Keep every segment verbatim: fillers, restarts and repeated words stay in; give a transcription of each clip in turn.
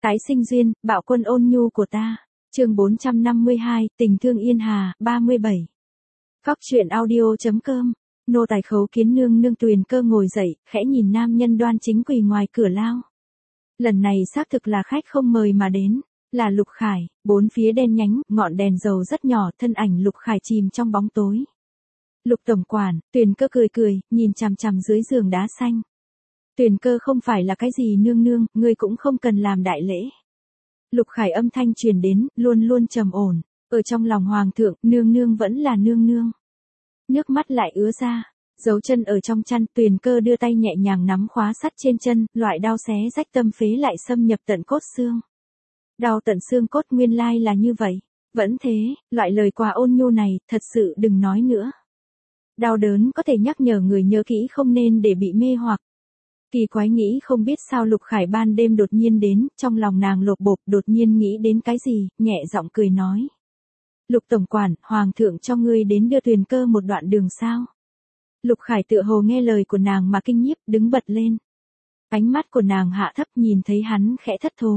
Tái sinh duyên, bạo quân ôn nhu của ta. Chương bốn trăm năm mươi hai, tình thương yên hà, ba mươi bảy. Cóc truyện audio.com. Nô tài khấu kiến nương nương. Tuyền Cơ ngồi dậy, khẽ nhìn nam nhân đoan chính quỳ ngoài cửa lao. Lần này xác thực là khách không mời mà đến, là Lục Khải. Bốn phía đen nhánh, ngọn đèn dầu rất nhỏ, thân ảnh Lục Khải chìm trong bóng tối. Lục tổng quản. Tuyền Cơ cười cười, nhìn chằm chằm dưới giường đá xanh. Tuyền Cơ không phải là cái gì nương nương, ngươi cũng không cần làm đại lễ. Lục Khải âm thanh truyền đến, luôn luôn trầm ổn. Ở trong lòng hoàng thượng, nương nương vẫn là nương nương. Nước mắt lại ứa ra, giấu chân ở trong chăn. Tuyền Cơ đưa tay nhẹ nhàng nắm khóa sắt trên chân, loại đau xé rách tâm phế lại xâm nhập tận cốt xương. Đau tận xương cốt, nguyên lai là như vậy. Vẫn thế, loại lời quà ôn nhu này, thật sự đừng nói nữa. Đau đớn có thể nhắc nhở người nhớ kỹ, không nên để bị mê hoặc. Kỳ quái nghĩ không biết sao Lục Khải ban đêm đột nhiên đến, trong lòng nàng lột bột, đột nhiên nghĩ đến cái gì, nhẹ giọng cười nói. Lục tổng quản, hoàng thượng cho ngươi đến đưa Tuyền Cơ một đoạn đường sao? Lục Khải tựa hồ nghe lời của nàng mà kinh nhiếp, đứng bật lên. Ánh mắt của nàng hạ thấp, nhìn thấy hắn khẽ thất thố.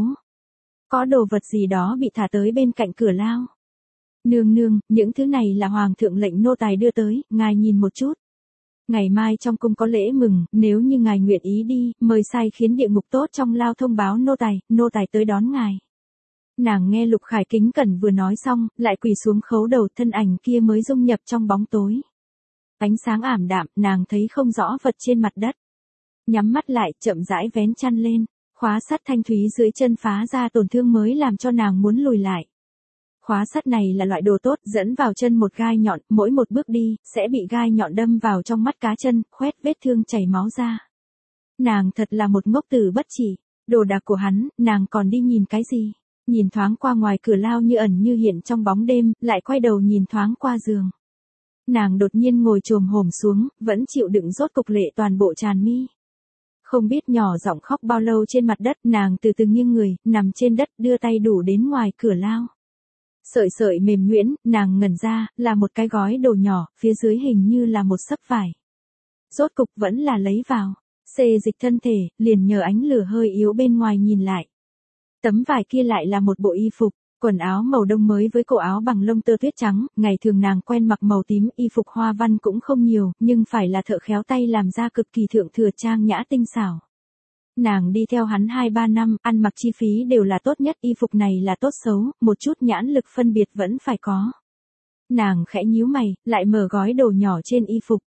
Có đồ vật gì đó bị thả tới bên cạnh cửa lao. Nương nương, những thứ này là hoàng thượng lệnh nô tài đưa tới, ngài nhìn một chút. Ngày mai trong cung có lễ mừng, nếu như ngài nguyện ý đi, mời sai khiến địa ngục tốt trong lao thông báo nô tài, nô tài tới đón ngài. Nàng nghe Lục Khải kính cẩn vừa nói xong, lại quỳ xuống khấu đầu, thân ảnh kia mới dung nhập trong bóng tối. Ánh sáng ảm đạm, nàng thấy không rõ vật trên mặt đất. Nhắm mắt lại, chậm rãi vén chăn lên, khóa sắt thanh thúy dưới chân phá ra tổn thương mới làm cho nàng muốn lùi lại. Khóa sắt này là loại đồ tốt, dẫn vào chân một gai nhọn, mỗi một bước đi, sẽ bị gai nhọn đâm vào trong mắt cá chân, khoét vết thương chảy máu ra. Nàng thật là một ngốc tử bất chỉ, đồ đạc của hắn, nàng còn đi nhìn cái gì? Nhìn thoáng qua ngoài cửa lao như ẩn như hiện trong bóng đêm, lại quay đầu nhìn thoáng qua giường. Nàng đột nhiên ngồi chồm hổm xuống, vẫn chịu đựng rốt cục lệ toàn bộ tràn mi. Không biết nhỏ giọng khóc bao lâu trên mặt đất, nàng từ từ nghiêng người, nằm trên đất, đưa tay đủ đến ngoài cửa lao. Sợi sợi mềm nhuyễn, nàng ngẩn ra, là một cái gói đồ nhỏ, phía dưới hình như là một xấp vải. Rốt cục vẫn là lấy vào, xê dịch thân thể, liền nhờ ánh lửa hơi yếu bên ngoài nhìn lại. Tấm vải kia lại là một bộ y phục, quần áo màu đông mới với cổ áo bằng lông tơ tuyết trắng, ngày thường nàng quen mặc màu tím, y phục hoa văn cũng không nhiều, nhưng phải là thợ khéo tay làm ra cực kỳ thượng thừa, trang nhã tinh xảo. Nàng đi theo hắn hai ba năm, ăn mặc chi phí đều là tốt nhất, y phục này là tốt xấu, một chút nhãn lực phân biệt vẫn phải có. Nàng khẽ nhíu mày, lại mở gói đồ nhỏ trên y phục.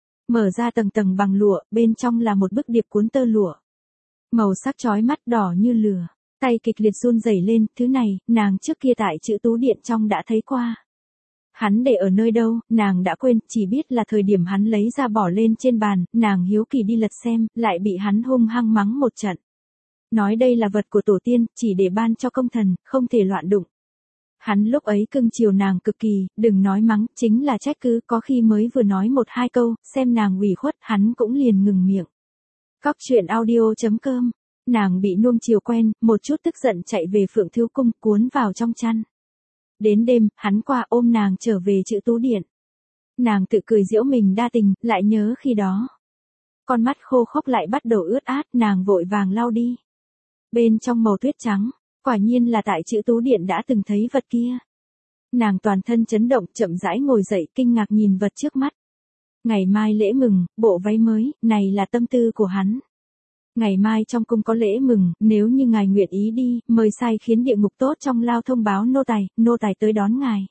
Mở ra tầng tầng bằng lụa, bên trong là một bức điệp cuốn tơ lụa. Màu sắc chói mắt, đỏ như lửa, tay kịch liệt run rẩy lên, thứ này, nàng trước kia tại chữ tú điện trong đã thấy qua. Hắn để ở nơi đâu, nàng đã quên, chỉ biết là thời điểm hắn lấy ra bỏ lên trên bàn, nàng hiếu kỳ đi lật xem, lại bị hắn hung hăng mắng một trận. Nói đây là vật của tổ tiên, chỉ để ban cho công thần, không thể loạn đụng. Hắn lúc ấy cưng chiều nàng cực kỳ, đừng nói mắng, chính là trách cứ, có khi mới vừa nói một hai câu, xem nàng ủy khuất, hắn cũng liền ngừng miệng. Cóc truyện audio.com. Nàng bị nuông chiều quen, một chút tức giận chạy về Phượng Thiếu Cung, cuốn vào trong chăn. Đến đêm, hắn qua ôm nàng trở về chữ tú điện. Nàng tự cười giễu mình đa tình, lại nhớ khi đó. Con mắt khô khốc lại bắt đầu ướt át, nàng vội vàng lau đi. Bên trong màu tuyết trắng, quả nhiên là tại chữ tú điện đã từng thấy vật kia. Nàng toàn thân chấn động, chậm rãi ngồi dậy, kinh ngạc nhìn vật trước mắt. Ngày mai lễ mừng, bộ váy mới, này là tâm tư của hắn. Ngày mai trong cung có lễ mừng, nếu như ngài nguyện ý đi, mời sai khiến địa ngục tốt trong lao thông báo nô tài, nô tài tới đón ngài.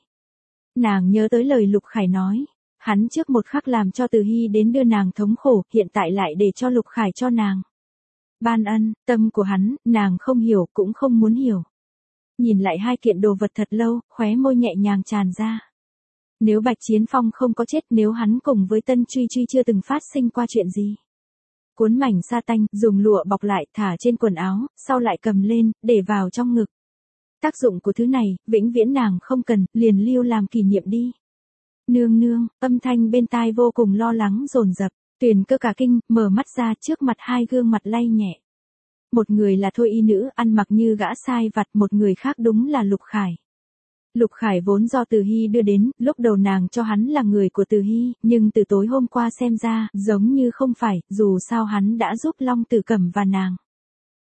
Nàng nhớ tới lời Lục Khải nói, hắn trước một khắc làm cho Từ Hy đến đưa nàng thống khổ, hiện tại lại để cho Lục Khải cho nàng ban ân, tâm của hắn, nàng không hiểu, cũng không muốn hiểu. Nhìn lại hai kiện đồ vật thật lâu, khóe môi nhẹ nhàng tràn ra. Nếu Bạch Chiến Phong không có chết, nếu hắn cùng với Tân Truy Truy chưa từng phát sinh qua chuyện gì. Cuốn mảnh sa tanh, dùng lụa bọc lại, thả trên quần áo, sau lại cầm lên, để vào trong ngực. Tác dụng của thứ này, vĩnh viễn nàng không cần, liền lưu làm kỷ niệm đi. Nương nương, âm thanh bên tai vô cùng lo lắng dồn dập, Tuyền Cơ cả kinh, mở mắt ra, trước mặt hai gương mặt lay nhẹ. Một người là thôi y nữ, ăn mặc như gã sai vặt, một người khác đúng là Lục Khải. Lục Khải vốn do Từ Hy đưa đến, lúc đầu nàng cho hắn là người của Từ Hy, nhưng từ tối hôm qua xem ra, giống như không phải, dù sao hắn đã giúp Long Tử Cẩm và nàng.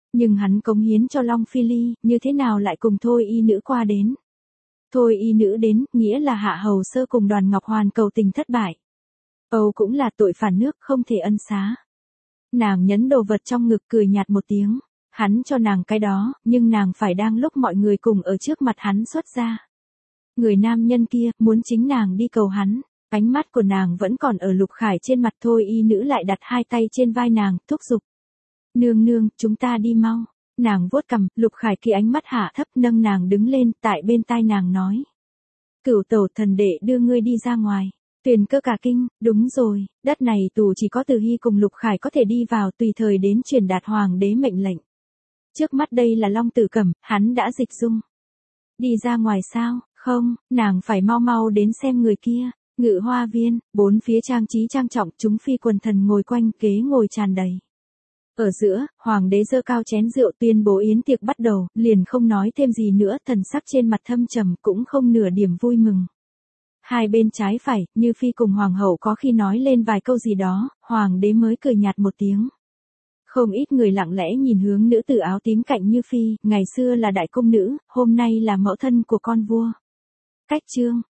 Nhưng hắn cống hiến cho Long Phi Ly, như thế nào lại cùng Thôi y nữ qua đến. Thôi y nữ đến, nghĩa là Hạ Hầu Sơ cùng Đoàn Ngọc Hoàn cầu tình thất bại. Âu cũng là tội phản nước không thể ân xá. Nàng nhấn đồ vật trong ngực cười nhạt một tiếng. Hắn cho nàng cái đó, nhưng nàng phải đang lúc mọi người cùng ở trước mặt hắn xuất ra. Người nam nhân kia, muốn chính nàng đi cầu hắn. Ánh mắt của nàng vẫn còn ở Lục Khải trên mặt. Thôi y nữ lại đặt hai tay trên vai nàng, thúc giục. Nương nương, chúng ta đi mau. Nàng vuốt cằm, Lục Khải kỳ ánh mắt hạ thấp nâng nàng đứng lên, tại bên tai nàng nói. Cửu tẩu thần đệ đưa ngươi đi ra ngoài. Tuyền Cơ cả kinh, đúng rồi, đất này tù chỉ có Từ Hy cùng Lục Khải có thể đi vào tùy thời đến truyền đạt hoàng đế mệnh lệnh. Trước mắt đây là Long Tử Cẩm, hắn đã dịch dung. Đi ra ngoài sao, không, nàng phải mau mau đến xem người kia. Ngự hoa viên, bốn phía trang trí trang trọng, chúng phi quần thần ngồi quanh ghế ngồi tràn đầy. Ở giữa, hoàng đế giơ cao chén rượu tuyên bố yến tiệc bắt đầu, liền không nói thêm gì nữa, thần sắc trên mặt thâm trầm cũng không nửa điểm vui mừng. Hai bên trái phải, Như Phi cùng hoàng hậu có khi nói lên vài câu gì đó, hoàng đế mới cười nhạt một tiếng. Không ít người lặng lẽ nhìn hướng nữ tử áo tím cạnh Như Phi, ngày xưa là đại cung nữ, hôm nay là mẫu thân của con vua. Cách chương